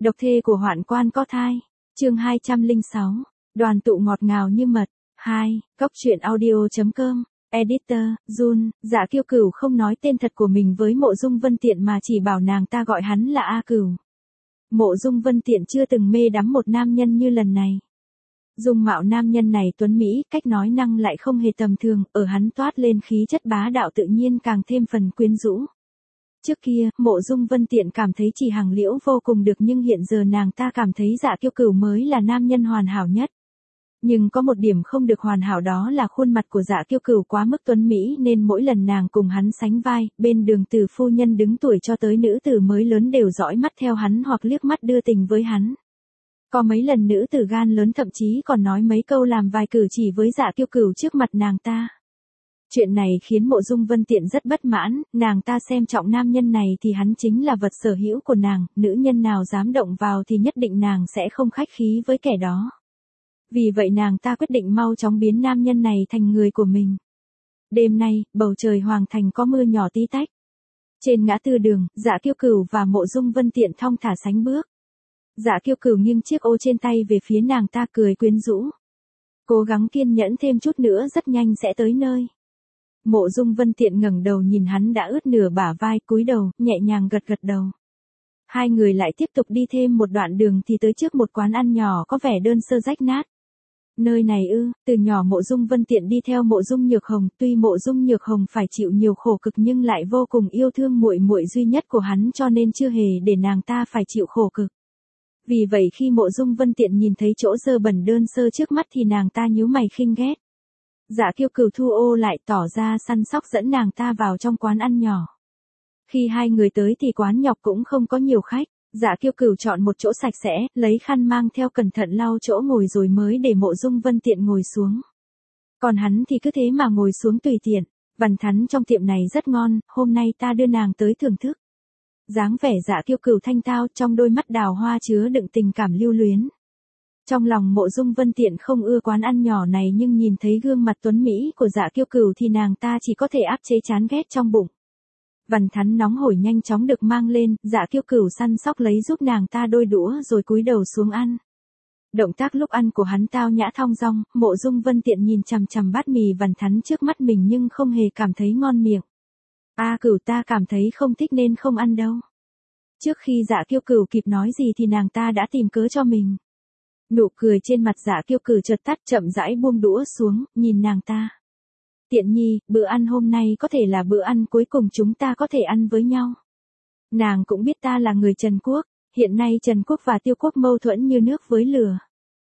Độc thê của hoạn quan có thai. Chương 206. Đoàn tụ ngọt ngào như mật. 2. Cốc truyện audio.com. Editor, Jun. Dạ Kiêu Cửu không nói tên thật của mình với Mộ Dung Vân Tiện mà chỉ bảo nàng ta gọi hắn là A Cửu. Mộ Dung Vân Tiện chưa từng mê đắm một nam nhân như lần này. Dung mạo nam nhân này tuấn mỹ, cách nói năng lại không hề tầm thường, ở hắn toát lên khí chất bá đạo tự nhiên càng thêm phần quyến rũ. Trước kia, Mộ Dung Vân Tiện cảm thấy Chỉ Hằng Liễu vô cùng được nhưng hiện giờ nàng ta cảm thấy Dạ Kiêu Cửu mới là nam nhân hoàn hảo nhất. Nhưng có một điểm không được hoàn hảo đó là khuôn mặt của Dạ Kiêu Cửu quá mức tuấn mỹ nên mỗi lần nàng cùng hắn sánh vai, bên đường từ phu nhân đứng tuổi cho tới nữ tử mới lớn đều dõi mắt theo hắn hoặc liếc mắt đưa tình với hắn. Có mấy lần nữ tử gan lớn thậm chí còn nói mấy câu làm vài cử chỉ với Dạ Kiêu Cửu trước mặt nàng ta. Chuyện này khiến Mộ Dung Vân Tiện rất bất mãn, nàng ta xem trọng nam nhân này thì hắn chính là vật sở hữu của nàng, nữ nhân nào dám động vào thì nhất định nàng sẽ không khách khí với kẻ đó. Vì vậy nàng ta quyết định mau chóng biến nam nhân này thành người của mình. Đêm nay, bầu trời hoàng thành có mưa nhỏ tí tách. Trên ngã tư đường, Dạ Kiêu Cửu và Mộ Dung Vân Tiện thong thả sánh bước. Dạ Kiêu Cửu nghiêng chiếc ô trên tay về phía nàng ta cười quyến rũ. Cố gắng kiên nhẫn thêm chút nữa rất nhanh sẽ tới nơi. Mộ Dung Vân Tiện ngẩng đầu nhìn hắn đã ướt nửa bả vai, cúi đầu, nhẹ nhàng gật gật đầu. Hai người lại tiếp tục đi thêm một đoạn đường thì tới trước một quán ăn nhỏ có vẻ đơn sơ rách nát. Nơi này từ nhỏ Mộ Dung Vân Tiện đi theo Mộ Dung Nhược Hồng, tuy Mộ Dung Nhược Hồng phải chịu nhiều khổ cực nhưng lại vô cùng yêu thương muội muội duy nhất của hắn cho nên chưa hề để nàng ta phải chịu khổ cực. Vì vậy khi Mộ Dung Vân Tiện nhìn thấy chỗ dơ bẩn đơn sơ trước mắt thì nàng ta nhíu mày khinh ghét. Dạ Kiêu Cửu thu ô lại tỏ ra săn sóc dẫn nàng ta vào trong quán ăn nhỏ. Khi hai người tới thì quán nhọc cũng không có nhiều khách. Dạ Kiêu Cửu chọn một chỗ sạch sẽ, lấy khăn mang theo cẩn thận lau chỗ ngồi rồi mới để Mộ Dung Vân Tiện ngồi xuống. Còn hắn thì cứ thế mà ngồi xuống tùy tiện. Bần thắn trong tiệm này rất ngon, hôm nay ta đưa nàng tới thưởng thức. Dáng vẻ Dạ Kiêu Cửu thanh tao, trong đôi mắt đào hoa chứa đựng tình cảm lưu luyến. Trong lòng Mộ Dung Vân Tiện không ưa quán ăn nhỏ này nhưng nhìn thấy gương mặt tuấn mỹ của Dạ Kiêu Cửu thì nàng ta chỉ có thể áp chế chán ghét trong bụng. Vằn thắn nóng hổi nhanh chóng được mang lên, Dạ Kiêu Cửu săn sóc lấy giúp nàng ta đôi đũa rồi cúi đầu xuống ăn. Động tác lúc ăn của hắn tao nhã thong dong, Mộ Dung Vân Tiện nhìn chằm chằm bát mì vằn thắn trước mắt mình nhưng không hề cảm thấy ngon miệng. A Cửu, ta cảm thấy không thích nên không ăn đâu. Trước khi Dạ Kiêu Cửu kịp nói gì thì nàng ta đã tìm cớ cho mình. Nụ cười trên mặt Dạ Kiêu Cửu chợt tắt, chậm rãi buông đũa xuống, nhìn nàng ta. Tiện nhi, bữa ăn hôm nay có thể là bữa ăn cuối cùng chúng ta có thể ăn với nhau. Nàng cũng biết ta là người Trần Quốc, hiện nay Trần Quốc và Tiêu Quốc mâu thuẫn như nước với lửa.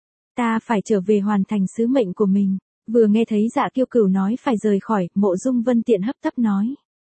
Ta phải trở về hoàn thành sứ mệnh của mình. Vừa nghe thấy Dạ Kiêu Cửu nói phải rời khỏi, Mộ Dung Vân Tiện hấp tấp nói.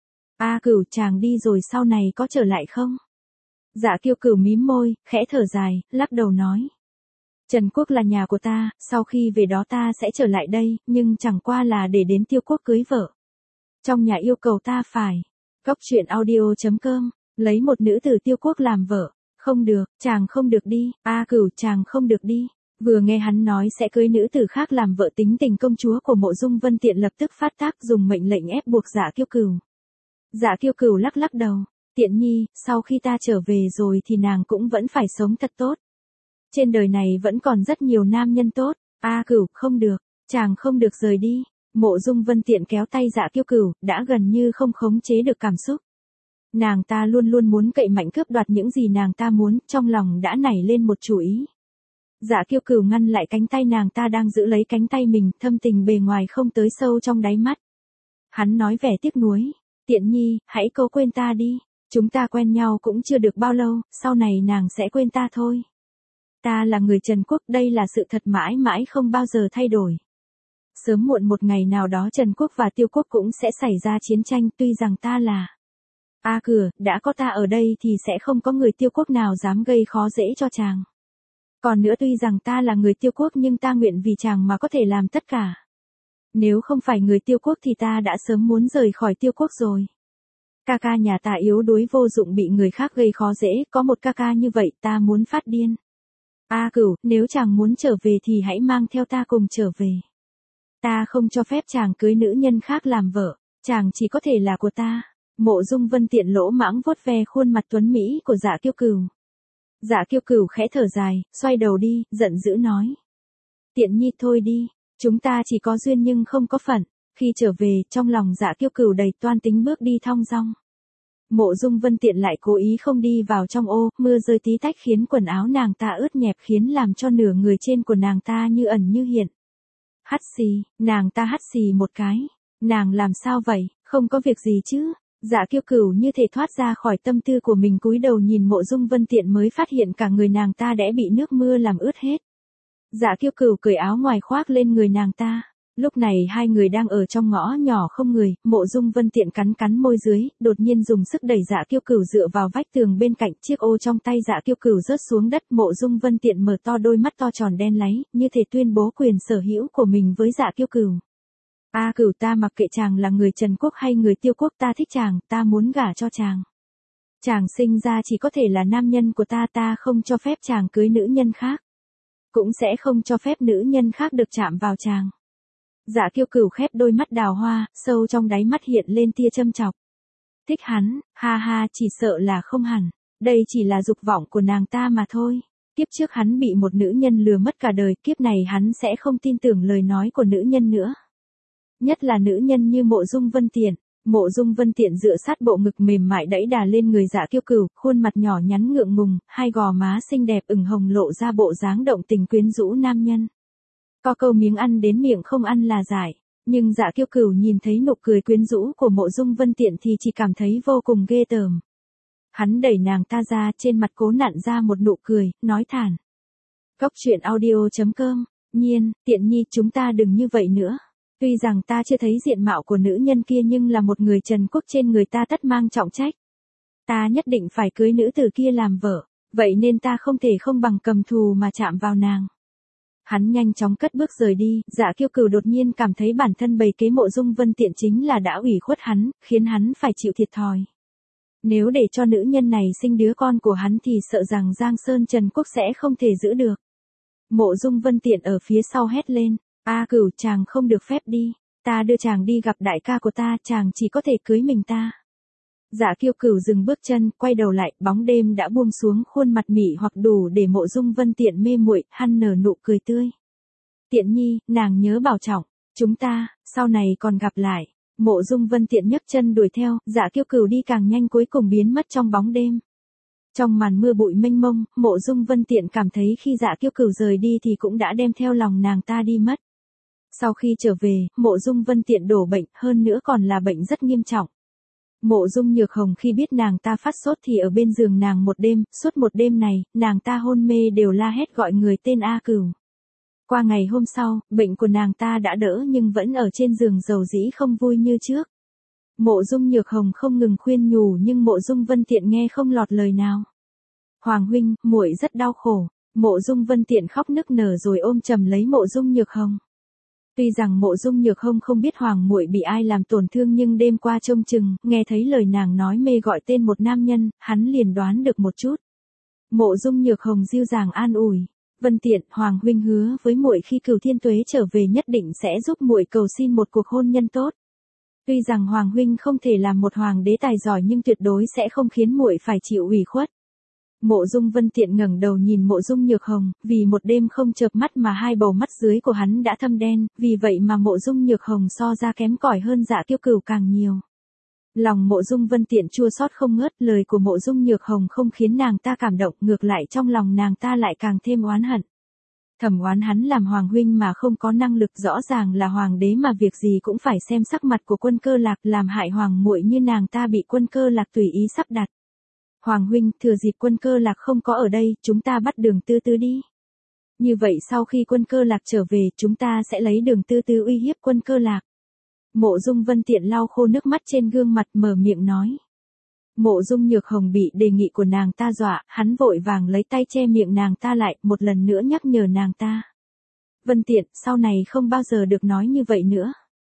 A Cửu, chàng đi rồi sau này có trở lại không? Dạ Kiêu Cửu mím môi, khẽ thở dài, lắc đầu nói. Trần Quốc là nhà của ta, sau khi về đó ta sẽ trở lại đây, nhưng chẳng qua là để đến Tiêu Quốc cưới vợ. Trong nhà yêu cầu ta phải. Cốc truyện audio.com. Lấy một nữ tử Tiêu Quốc làm vợ. Không được, chàng không được đi. A Cửu, chàng không được đi. Vừa nghe hắn nói sẽ cưới nữ tử khác làm vợ, tính tình công chúa của Mộ Dung Vân Tiện lập tức phát tác dùng mệnh lệnh ép buộc Dạ Kiêu Cửu. Dạ Kiêu Cửu lắc lắc đầu. Tiện nhi, sau khi ta trở về rồi thì nàng cũng vẫn phải sống thật tốt. Trên đời này vẫn còn rất nhiều nam nhân tốt. A Cửu, không được, chàng không được rời đi. Mộ Dung Vân Tiện kéo tay Dạ Kiêu Cửu, đã gần như không khống chế được cảm xúc. Nàng ta luôn luôn muốn cậy mạnh cướp đoạt những gì nàng ta muốn, trong lòng đã nảy lên một chủ ý. Dạ Kiêu Cửu ngăn lại cánh tay nàng ta đang giữ lấy cánh tay mình, thâm tình bề ngoài không tới sâu trong đáy mắt. Hắn nói vẻ tiếc nuối. Tiện nhi, hãy cố quên ta đi. Chúng ta quen nhau cũng chưa được bao lâu, sau này nàng sẽ quên ta thôi. Ta là người Trần Quốc, đây là sự thật mãi mãi không bao giờ thay đổi. Sớm muộn một ngày nào đó Trần Quốc và Tiêu Quốc cũng sẽ xảy ra chiến tranh, tuy rằng ta là A Cửu, đã có ta ở đây thì sẽ không có người Tiêu Quốc nào dám gây khó dễ cho chàng. Còn nữa, tuy rằng ta là người Tiêu Quốc nhưng ta nguyện vì chàng mà có thể làm tất cả. Nếu không phải người Tiêu Quốc thì ta đã sớm muốn rời khỏi Tiêu Quốc rồi. Ca ca nhà ta yếu đuối vô dụng bị người khác gây khó dễ, có một ca ca như vậy ta muốn phát điên. A Cửu, nếu chàng muốn trở về thì hãy mang theo ta cùng trở về. Ta không cho phép chàng cưới nữ nhân khác làm vợ, chàng chỉ có thể là của ta. Mộ Dung Vân Tiện lỗ mãng vuốt ve khuôn mặt tuấn mỹ của Dạ Kiêu Cửu. Dạ Kiêu Cửu khẽ thở dài, xoay đầu đi, giận dữ nói. Tiện nhi thôi đi, chúng ta chỉ có duyên nhưng không có phận. Khi trở về, trong lòng Dạ Kiêu Cửu đầy toan tính bước đi thong dong. Mộ Dung Vân Tiện lại cố ý không đi vào trong ô, mưa rơi tí tách khiến quần áo nàng ta ướt nhẹp, khiến làm cho nửa người trên của nàng ta như ẩn như hiện. Hắt xì, nàng ta hắt xì một cái. Nàng làm sao vậy, không có việc gì chứ? Dạ Kiêu Cửu như thể thoát ra khỏi tâm tư của mình, cúi đầu nhìn Mộ Dung Vân Tiện mới phát hiện cả người nàng ta đã bị nước mưa làm ướt hết. Dạ Kiêu Cửu cởi áo ngoài khoác lên người nàng ta. Lúc này hai người đang ở trong ngõ nhỏ không người, Mộ Dung Vân Tiện cắn cắn môi dưới, đột nhiên dùng sức đẩy Dạ Kiêu Cửu dựa vào vách tường bên cạnh, chiếc ô trong tay Dạ Kiêu Cửu rớt xuống đất. Mộ Dung Vân Tiện mở to đôi mắt to tròn đen láy, như thể tuyên bố quyền sở hữu của mình với Dạ Kiêu Cửu. A Cửu, ta mặc kệ chàng là người Trần Quốc hay người Tiêu Quốc, ta thích chàng, ta muốn gả cho chàng. Chàng sinh ra chỉ có thể là nam nhân của ta, ta không cho phép chàng cưới nữ nhân khác. Cũng sẽ không cho phép nữ nhân khác được chạm vào chàng. Dạ Kiêu Cửu khép đôi mắt đào hoa, sâu trong đáy mắt hiện lên tia châm chọc. Thích hắn, ha ha, chỉ sợ là không hẳn. Đây chỉ là dục vọng của nàng ta mà thôi. Kiếp trước hắn bị một nữ nhân lừa mất cả đời, kiếp này hắn sẽ không tin tưởng lời nói của nữ nhân nữa. Nhất là nữ nhân như Mộ Dung Vân Tiện. Mộ Dung Vân Tiện dựa sát bộ ngực mềm mại đẫy đà lên người Dạ Kiêu Cửu, khuôn mặt nhỏ nhắn ngượng ngùng, hai gò má xinh đẹp ửng hồng lộ ra bộ dáng động tình quyến rũ nam nhân. Có câu miếng ăn đến miệng không ăn là giải, nhưng Dạ Kiêu Cửu nhìn thấy nụ cười quyến rũ của Mộ Dung Vân Tiện thì chỉ cảm thấy vô cùng ghê tởm. Hắn đẩy nàng ta ra, trên mặt cố nặn ra một nụ cười, nói thản. Cốc truyện audio.com, Nhiên, Tiện nhi, chúng ta đừng như vậy nữa. Tuy rằng ta chưa thấy diện mạo của nữ nhân kia nhưng là một người Trần Quốc, trên người ta tất mang trọng trách. Ta nhất định phải cưới nữ tử kia làm vợ, vậy nên ta không thể không bằng cầm thù mà chạm vào nàng. Hắn nhanh chóng cất bước rời đi. Dạ Kiêu Cửu đột nhiên cảm thấy bản thân bày kế Mộ Dung Vân Tiện chính là đã ủy khuất hắn, khiến hắn phải chịu thiệt thòi. Nếu để cho nữ nhân này sinh đứa con của hắn thì sợ rằng Giang Sơn Trần Quốc sẽ không thể giữ được. Mộ Dung Vân Tiện ở phía sau hét lên. A Cửu, chàng không được phép đi. Ta đưa chàng đi gặp đại ca của ta, chàng chỉ có thể cưới mình ta. Dạ Kiêu Cửu dừng bước chân, quay đầu lại, bóng đêm đã buông xuống, khuôn mặt mị hoặc đủ để Mộ Dung Vân Tiện mê muội, hắn nở nụ cười tươi. Tiện nhi, nàng nhớ bảo trọng, chúng ta, sau này còn gặp lại. Mộ Dung Vân Tiện nhấc chân đuổi theo, Dạ Kiêu Cửu đi càng nhanh cuối cùng biến mất trong bóng đêm. Trong màn mưa bụi mênh mông, Mộ Dung Vân Tiện cảm thấy khi Dạ Kiêu Cửu rời đi thì cũng đã đem theo lòng nàng ta đi mất. Sau khi trở về, Mộ Dung Vân Tiện đổ bệnh, hơn nữa còn là bệnh rất nghiêm trọng. Mộ Dung Nhược Hồng khi biết nàng ta phát sốt thì ở bên giường nàng một đêm, suốt một đêm này, nàng ta hôn mê đều la hét gọi người tên A Cửu. Qua ngày hôm sau, bệnh của nàng ta đã đỡ nhưng vẫn ở trên giường dầu dĩ không vui như trước. Mộ Dung Nhược Hồng không ngừng khuyên nhủ nhưng Mộ Dung Vân Tiện nghe không lọt lời nào. Hoàng huynh, muội rất đau khổ. Mộ Dung Vân Tiện khóc nức nở rồi ôm chầm lấy Mộ Dung Nhược Hồng. Tuy rằng Mộ Dung Nhược Hồng không biết hoàng muội bị ai làm tổn thương nhưng đêm qua trông chừng, nghe thấy lời nàng nói mê gọi tên một nam nhân, hắn liền đoán được một chút. Mộ Dung Nhược Hồng dịu dàng an ủi. Vân Tiện, hoàng huynh hứa với muội khi Cửu Thiên Tuế trở về nhất định sẽ giúp muội cầu xin một cuộc hôn nhân tốt. Tuy rằng hoàng huynh không thể làm một hoàng đế tài giỏi nhưng tuyệt đối sẽ không khiến muội phải chịu ủy khuất. Mộ Dung Vân Tiện ngẩng đầu nhìn Mộ Dung Nhược Hồng, vì một đêm không chợp mắt mà hai bầu mắt dưới của hắn đã thâm đen, vì vậy mà Mộ Dung Nhược Hồng so ra kém cỏi hơn Dạ Kiêu Cửu càng nhiều. Lòng Mộ Dung Vân Tiện chua xót không ngớt, lời của Mộ Dung Nhược Hồng không khiến nàng ta cảm động, ngược lại trong lòng nàng ta lại càng thêm oán hận. Thầm oán hắn làm hoàng huynh mà không có năng lực, rõ ràng là hoàng đế mà việc gì cũng phải xem sắc mặt của Quân Cơ Lạc, làm hại hoàng muội như nàng ta bị Quân Cơ Lạc tùy ý sắp đặt. Hoàng huynh, thừa dịp Quân Cơ Lạc không có ở đây, chúng ta bắt Đường Tư Tư đi. Như vậy sau khi Quân Cơ Lạc trở về, chúng ta sẽ lấy Đường Tư Tư uy hiếp Quân Cơ Lạc. Mộ Dung Vân Tiện lau khô nước mắt trên gương mặt, mở miệng nói. Mộ Dung Nhược Hồng bị đề nghị của nàng ta dọa, hắn vội vàng lấy tay che miệng nàng ta lại, một lần nữa nhắc nhở nàng ta. Vân Tiện, sau này không bao giờ được nói như vậy nữa.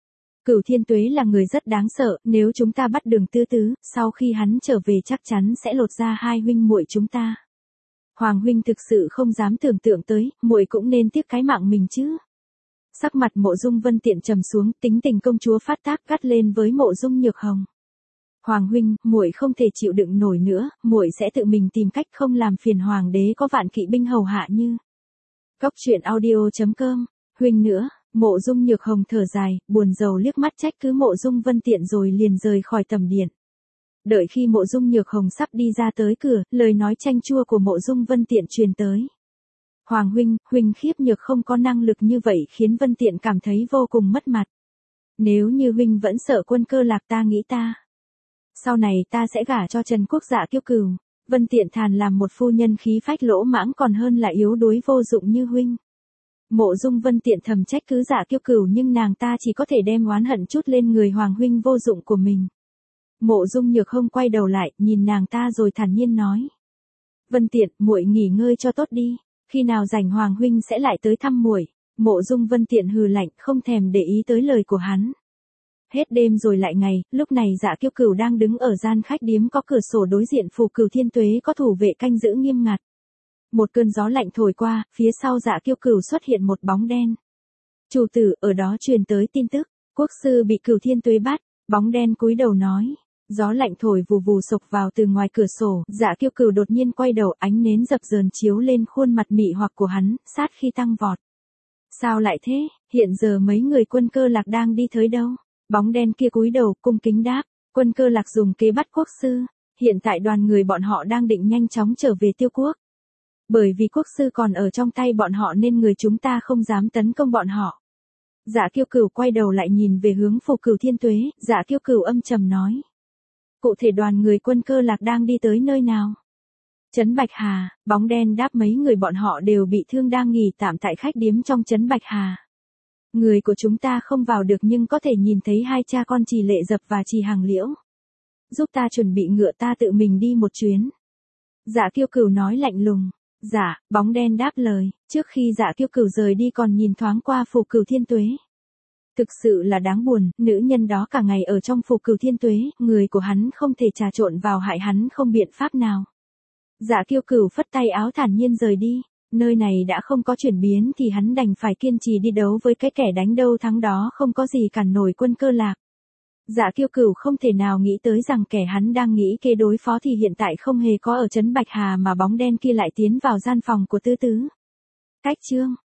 Cửu Thiên Tuế là người rất đáng sợ, nếu chúng ta bắt Đường Tư Tư, sau khi hắn trở về chắc chắn sẽ lột ra hai huynh muội chúng ta. Hoàng huynh thực sự không dám tưởng tượng tới, muội cũng nên tiếc cái mạng mình chứ. Sắc mặt Mộ Dung Vân Tiện trầm xuống, tính tình công chúa phát tác gắt lên với Mộ Dung Nhược Hồng. Hoàng huynh, muội không thể chịu đựng nổi nữa, muội sẽ tự mình tìm cách không làm phiền hoàng đế có vạn kỵ binh hầu hạ như. Cốc truyện audio.com, huynh nữa, Mộ Dung Nhược Hồng thở dài, buồn rầu liếc mắt trách cứ Mộ Dung Vân Tiện rồi liền rời khỏi tầm điện. Đợi khi Mộ Dung Nhược Hồng sắp đi ra tới cửa, lời nói chanh chua của Mộ Dung Vân Tiện truyền tới. Hoàng huynh, huynh khiếp nhược không có năng lực như vậy khiến Vân Tiện cảm thấy vô cùng mất mặt. Nếu như huynh vẫn sợ Quân Cơ Lạc ta nghĩ sau này ta sẽ gả cho Trần Quốc Dạ Kiêu Cửu. Vân Tiện thàn làm một phu nhân khí phách lỗ mãng còn hơn là yếu đuối vô dụng như huynh. Mộ Dung Vân Tiện thầm trách cứ Dạ Kiêu Cửu nhưng nàng ta chỉ có thể đem oán hận chút lên người Hoàng huynh vô dụng của mình. Mộ Dung Nhược Hồng quay đầu lại, nhìn nàng ta rồi thản nhiên nói: "Vân Tiện, muội nghỉ ngơi cho tốt đi, khi nào rảnh Hoàng huynh sẽ lại tới thăm muội." Mộ Dung Vân Tiện hừ lạnh, không thèm để ý tới lời của hắn. Hết đêm rồi lại ngày, lúc này Dạ Kiêu Cửu đang đứng ở gian khách điếm có cửa sổ đối diện Phù Cửu Thiên Tuế có thủ vệ canh giữ nghiêm ngặt. Một cơn gió lạnh thổi qua, phía sau Dạ Kiêu Cửu xuất hiện một bóng đen. "Chủ tử, ở đó truyền tới tin tức, quốc sư bị Cửu Thiên Tuế bắt." Bóng đen cúi đầu nói. Gió lạnh thổi vù vù sộc vào từ ngoài cửa sổ, Dạ Kiêu Cửu đột nhiên quay đầu, ánh nến dập dờn chiếu lên khuôn mặt mị hoặc của hắn, sát khi tăng vọt. "Sao lại thế, hiện giờ mấy người Quân Cơ Lạc đang đi tới đâu?" Bóng đen kia cúi đầu, cung kính đáp. "Quân Cơ Lạc dùng kế bắt quốc sư, hiện tại đoàn người bọn họ đang định nhanh chóng trở về Tiêu Quốc. Bởi vì quốc sư còn ở trong tay bọn họ nên người chúng ta không dám tấn công bọn họ." Dạ Kiêu Cửu quay đầu lại nhìn về hướng Phù Cửu Thiên Tuế, Dạ Kiêu Cửu âm trầm nói: "Cụ thể đoàn người Quân Cơ Lạc đang đi tới nơi nào?" "Trấn Bạch Hà." Bóng đen đáp. "Mấy người bọn họ đều bị thương đang nghỉ tạm tại khách điếm trong Trấn Bạch Hà. Người của chúng ta không vào được nhưng có thể nhìn thấy hai cha con Trì Lệ Dập và Trì Hàng Liễu. Giúp ta chuẩn bị ngựa, ta tự mình đi một chuyến." Dạ Kiêu Cửu nói lạnh lùng. "Dạ." Bóng đen đáp lời. Trước khi Dạ Kiêu Cửu rời đi còn nhìn thoáng qua Phù Cửu Thiên Tuế. Thực sự là đáng buồn, nữ nhân đó cả ngày ở trong Phù Cửu Thiên Tuế, người của hắn không thể trà trộn vào hại hắn không biện pháp nào. Dạ Kiêu Cửu phất tay áo thản nhiên rời đi. Nơi này đã không có chuyển biến thì hắn đành phải kiên trì đi đấu với cái kẻ đánh đâu thắng đó không có gì cản nổi Quân Cơ Lạc. Dạ Kiêu Cửu không thể nào nghĩ tới rằng kẻ hắn đang nghĩ kế đối phó thì hiện tại không hề có ở Trấn Bạch Hà mà bóng đen kia lại tiến vào gian phòng của Tứ Tứ. Cách chương